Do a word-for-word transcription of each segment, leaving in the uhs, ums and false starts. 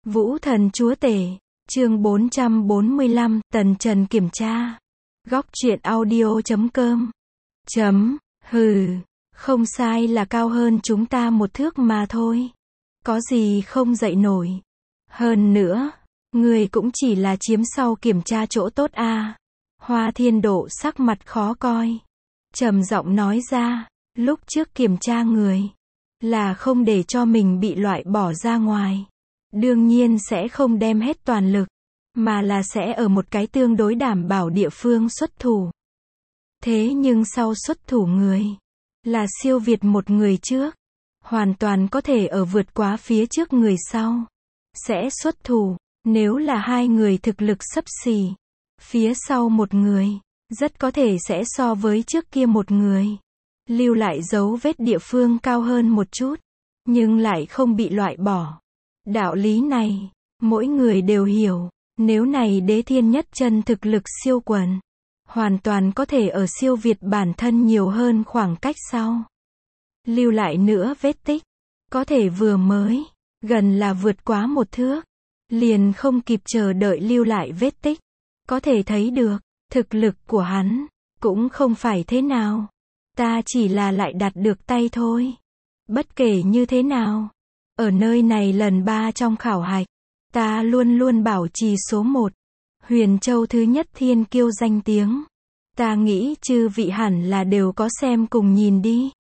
Vũ thần chúa tể, chương bốn trăm bốn mươi lăm, Tần Trần kiểm tra. Góc truyện audio chấm com. Chấm, hừ, không sai là cao hơn chúng ta một thước mà thôi. Có gì không dậy nổi. Hơn nữa, người cũng chỉ là chiếm sau kiểm tra chỗ tốt a. Hoa Thiên Độ sắc mặt khó coi. Trầm giọng nói ra, lúc trước kiểm tra người, là không để cho mình bị loại bỏ ra ngoài. Đương nhiên sẽ không đem hết toàn lực, mà là sẽ ở một cái tương đối đảm bảo địa phương xuất thủ. Thế nhưng sau xuất thủ người, là siêu việt một người trước, hoàn toàn có thể ở vượt quá phía trước người sau. Sẽ xuất thủ, nếu là hai người thực lực xấp xỉ, phía sau một người, rất có thể sẽ so với trước kia một người, lưu lại dấu vết địa phương cao hơn một chút, nhưng lại không bị loại bỏ. Đạo lý này, mỗi người đều hiểu, nếu này Đế Thiên Nhất chân thực lực siêu quần, hoàn toàn có thể ở siêu việt bản thân nhiều hơn khoảng cách sau. Lưu lại nữa vết tích, có thể vừa mới, gần là vượt quá một thước, liền không kịp chờ đợi lưu lại vết tích. Có thể thấy được, thực lực của hắn, cũng không phải thế nào. Ta chỉ là lại đạt được tay thôi. Bất kể như thế nào, ở nơi này lần ba trong khảo hạch, ta luôn luôn bảo trì số một. Huyền Châu thứ nhất thiên kiêu danh tiếng. Ta nghĩ chư vị hẳn là đều có xem cùng nhìn đi.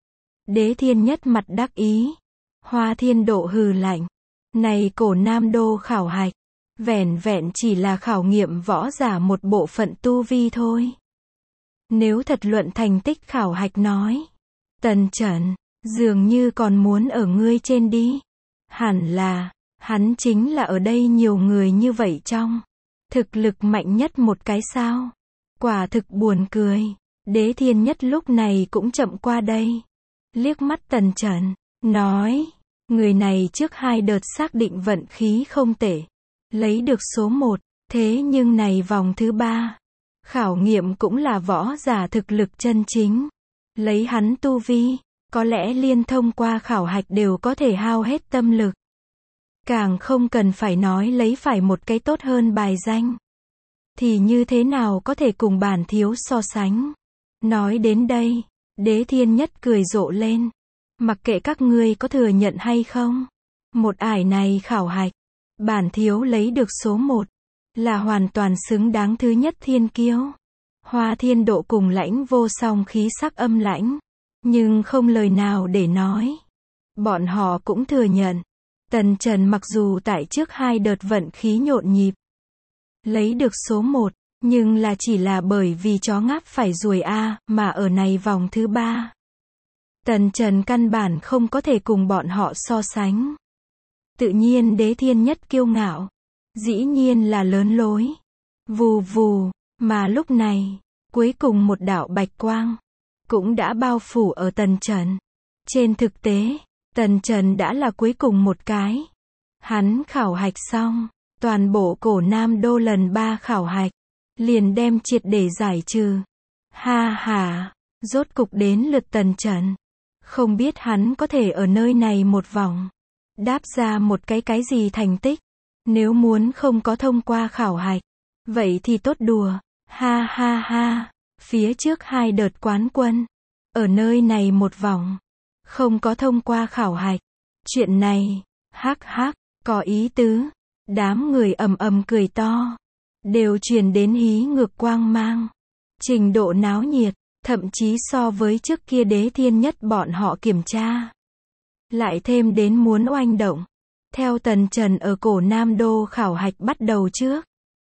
Đế Thiên Nhất mặt đắc ý. Hoa Thiên Độ hừ lạnh. Này cổ Nam Đô khảo hạch, vẻn vẹn chỉ là khảo nghiệm võ giả một bộ phận tu vi thôi. Nếu thật luận thành tích khảo hạch nói, Tần Trần, dường như còn muốn ở ngươi trên đi. Hẳn là, hắn chính là ở đây nhiều người như vậy trong, thực lực mạnh nhất một cái sao. Quả thực buồn cười. Đế Thiên Nhất lúc này cũng chậm qua đây. Liếc mắt Tần Trần, nói, người này trước hai đợt xác định vận khí không tệ, lấy được số một, thế nhưng này vòng thứ ba, khảo nghiệm cũng là võ giả thực lực chân chính. Lấy hắn tu vi, có lẽ liên thông qua khảo hạch đều có thể hao hết tâm lực. Càng không cần phải nói lấy phải một cái tốt hơn bài danh. Thì như thế nào có thể cùng bản thiếu so sánh. Nói đến đây, Đế Thiên Nhất cười rộ lên. Mặc kệ các ngươi có thừa nhận hay không, một ải này khảo hạch, bản thiếu lấy được số một, là hoàn toàn xứng đáng thứ nhất thiên kiêu. Hoa Thiên Độ cùng Lãnh Vô Song khí sắc âm lãnh, nhưng không lời nào để nói. Bọn họ cũng thừa nhận, Tần Trần mặc dù tại trước hai đợt vận khí nhộn nhịp, lấy được số một, nhưng là chỉ là bởi vì chó ngáp phải ruồi a, mà ở này vòng thứ ba, Tần Trần căn bản không có thể cùng bọn họ so sánh. Tự nhiên Đế Thiên Nhất kiêu ngạo, dĩ nhiên là lớn lối. Vù vù, mà lúc này, cuối cùng một đạo bạch quang, cũng đã bao phủ ở Tần Trần. Trên thực tế, Tần Trần đã là cuối cùng một cái. Hắn khảo hạch xong, toàn bộ cổ Nam Đô lần ba khảo hạch, liền đem triệt để giải trừ. Ha ha, rốt cục đến lượt Tần Trần. Không biết hắn có thể ở nơi này một vòng, đáp ra một cái cái gì thành tích. Nếu muốn không có thông qua khảo hạch, vậy thì tốt đùa. Ha ha ha, phía trước hai đợt quán quân, ở nơi này một vòng, không có thông qua khảo hạch. Chuyện này, hắc hắc, có ý tứ. Đám người ầm ầm cười to, đều truyền đến hí ngược quang mang. Trình độ náo nhiệt, thậm chí so với trước kia Đế Thiên Nhất bọn họ kiểm tra, lại thêm đến muốn oanh động. Theo Tần Trần ở cổ Nam Đô khảo hạch bắt đầu trước,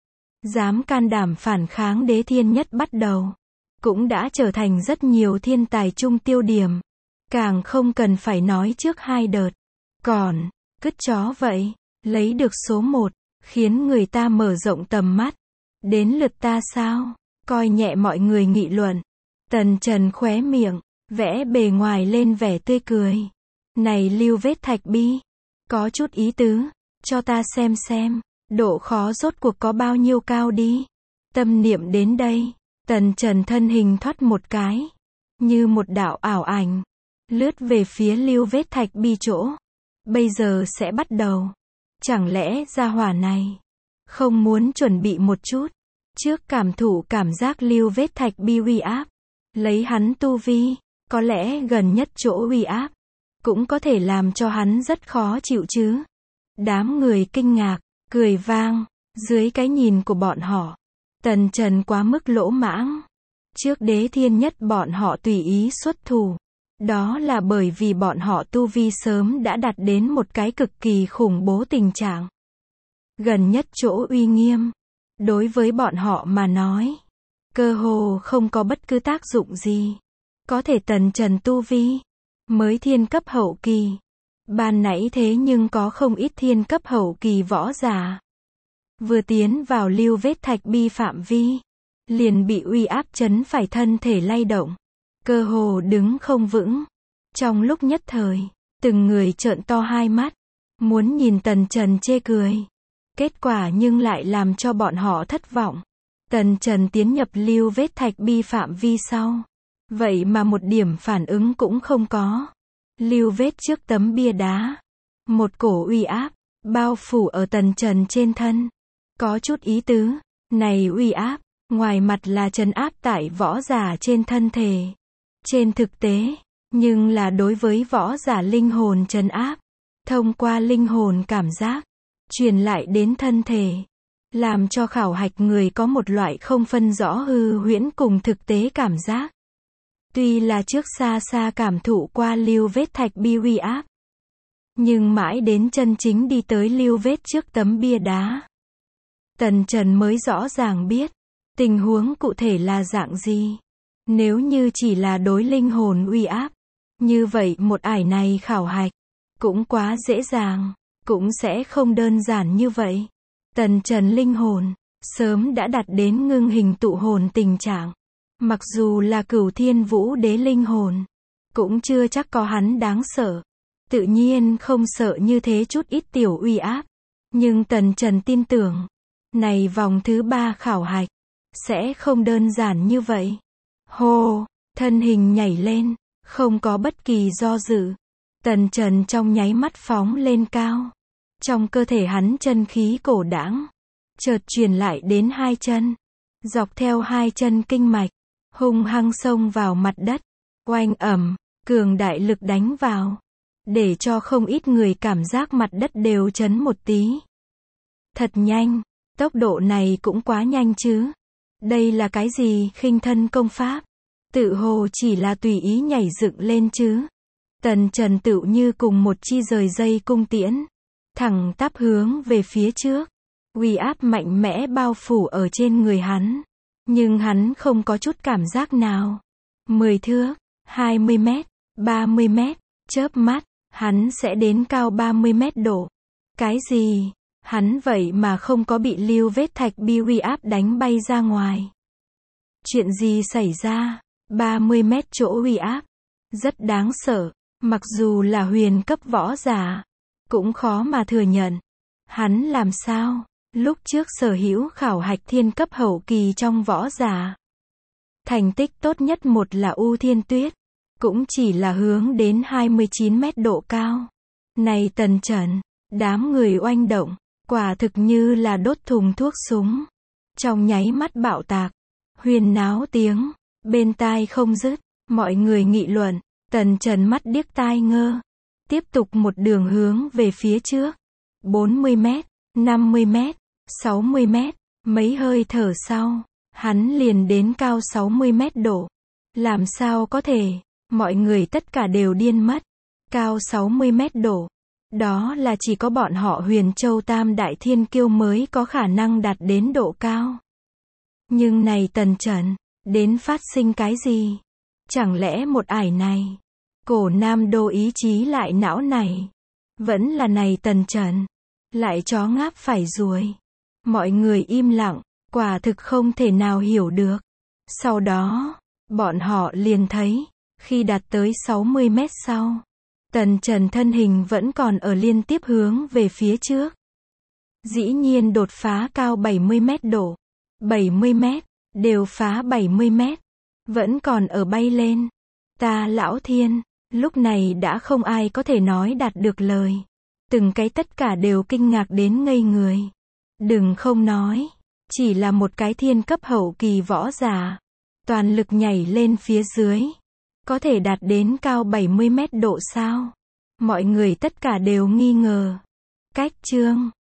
dám can đảm phản kháng Đế Thiên Nhất bắt đầu, cũng đã trở thành rất nhiều thiên tài chung tiêu điểm. Càng không cần phải nói trước hai đợt, còn, cứt chó vậy, lấy được số một, khiến người ta mở rộng tầm mắt. Đến lượt ta sao? Coi nhẹ mọi người nghị luận. Tần Trần khóe miệng, vẽ bề ngoài lên vẻ tươi cười. Này lưu vết thạch bi, có chút ý tứ, cho ta xem xem, độ khó rốt cuộc có bao nhiêu cao đi. Tâm niệm đến đây, Tần Trần thân hình thoát một cái, như một đạo ảo ảnh, lướt về phía lưu vết thạch bi chỗ. Bây giờ sẽ bắt đầu. Chẳng lẽ gia hỏa này không muốn chuẩn bị một chút, trước cảm thụ cảm giác lưu vết thạch bi uy áp, lấy hắn tu vi, có lẽ gần nhất chỗ uy áp, cũng có thể làm cho hắn rất khó chịu chứ. Đám người kinh ngạc, cười vang, dưới cái nhìn của bọn họ, Tần Trần quá mức lỗ mãng. Trước đế thiên nhất bọn họ tùy ý xuất thủ, đó là bởi vì bọn họ tu vi sớm đã đạt đến một cái cực kỳ khủng bố tình trạng. Gần nhất chỗ uy nghiêm, đối với bọn họ mà nói, cơ hồ không có bất cứ tác dụng gì. Có thể Tần Trần tu vi mới thiên cấp hậu kỳ, ban nãy thế nhưng có không ít thiên cấp hậu kỳ võ giả vừa tiến vào lưu vết thạch bi phạm vi, liền bị uy áp chấn phải thân thể lay động, cơ hồ đứng không vững. Trong lúc nhất thời, từng người trợn to hai mắt, muốn nhìn Tần Trần chê cười. Kết quả nhưng lại làm cho bọn họ thất vọng. Tần Trần tiến nhập lưu vết thạch bi phạm vi sau, vậy mà một điểm phản ứng cũng không có. Lưu vết trước tấm bia đá, một cổ uy áp bao phủ ở Tần Trần trên thân. Có chút ý tứ, này uy áp, ngoài mặt là trấn áp tại võ giả trên thân thể. Trên thực tế, nhưng là đối với võ giả linh hồn trấn áp, thông qua linh hồn cảm giác, truyền lại đến thân thể, làm cho khảo hạch người có một loại không phân rõ hư huyễn cùng thực tế cảm giác. Tuy là trước xa xa cảm thụ qua lưu vết thạch bi uy áp, nhưng mãi đến chân chính đi tới lưu vết trước tấm bia đá, Tần Trần mới rõ ràng biết, tình huống cụ thể là dạng gì. Nếu như chỉ là đối linh hồn uy áp, như vậy một ải này khảo hạch, cũng quá dễ dàng, cũng sẽ không đơn giản như vậy. Tần Trần linh hồn, sớm đã đạt đến ngưng hình tụ hồn tình trạng. Mặc dù là Cửu Thiên Vũ Đế linh hồn, cũng chưa chắc có hắn đáng sợ. Tự nhiên không sợ như thế chút ít tiểu uy áp. Nhưng Tần Trần tin tưởng, này vòng thứ ba khảo hạch, sẽ không đơn giản như vậy. Hô, thân hình nhảy lên, không có bất kỳ do dự. Tần Trần trong nháy mắt phóng lên cao. Trong cơ thể hắn chân khí cổ đãng, chợt truyền lại đến hai chân. Dọc theo hai chân kinh mạch, hung hăng xông vào mặt đất. Oanh ầm, cường đại lực đánh vào, để cho không ít người cảm giác mặt đất đều chấn một tí. Thật nhanh, tốc độ này cũng quá nhanh chứ. Đây là cái gì khinh thân công pháp? Tự hồ chỉ là tùy ý nhảy dựng lên chứ. Tần Trần tựu như cùng một chi rời dây cung tiễn, thẳng tắp hướng về phía trước. Uy áp mạnh mẽ bao phủ ở trên người hắn, nhưng hắn không có chút cảm giác nào. mười thước, hai mươi mét, ba mươi mét, chớp mắt, hắn sẽ đến cao ba mươi mét độ. Cái gì? Hắn vậy mà không có bị lưu vết thạch bi uy áp đánh bay ra ngoài. Chuyện gì xảy ra? ba mươi mét chỗ uy áp, rất đáng sợ, mặc dù là huyền cấp võ giả, cũng khó mà thừa nhận. Hắn làm sao? Lúc trước sở hữu khảo hạch thiên cấp hậu kỳ trong võ giả, thành tích tốt nhất một là U Thiên Tuyết, cũng chỉ là hướng đến hai mươi chín mét độ cao. Này Tần Trần, đám người oanh động, quả thực như là đốt thùng thuốc súng. Trong nháy mắt bạo tạc, huyên náo tiếng, bên tai không dứt, mọi người nghị luận, Tần Trần mắt điếc tai ngơ, tiếp tục một đường hướng về phía trước. bốn mươi mét, năm mươi mét, sáu mươi mét, mấy hơi thở sau, hắn liền đến cao sáu mươi mét độ. Làm sao có thể, mọi người tất cả đều điên mất. Cao sáu mươi mét độ, đó là chỉ có bọn họ Huyền Châu Tam Đại Thiên Kiêu mới có khả năng đạt đến độ cao. Nhưng này Tần Trần, đến phát sinh cái gì? Chẳng lẽ một ải này, cổ nam đô ý chí lại não này? Vẫn là này Tần Trần, lại chó ngáp phải ruồi. Mọi người im lặng, quả thực không thể nào hiểu được. Sau đó, bọn họ liền thấy, khi đạt tới sáu mươi mét sau, Tần Trần thân hình vẫn còn ở liên tiếp hướng về phía trước. Dĩ nhiên đột phá cao bảy mươi mét độ, bảy mươi mét, đều phá bảy mươi mét, vẫn còn ở bay lên. Ta lão thiên, lúc này đã không ai có thể nói đạt được lời. Từng cái tất cả đều kinh ngạc đến ngây người. Đừng không nói. Chỉ là một cái thiên cấp hậu kỳ võ giả. Toàn lực nhảy lên phía dưới. Có thể đạt đến cao bảy mươi mét độ sao? Mọi người tất cả đều nghi ngờ. Cách chương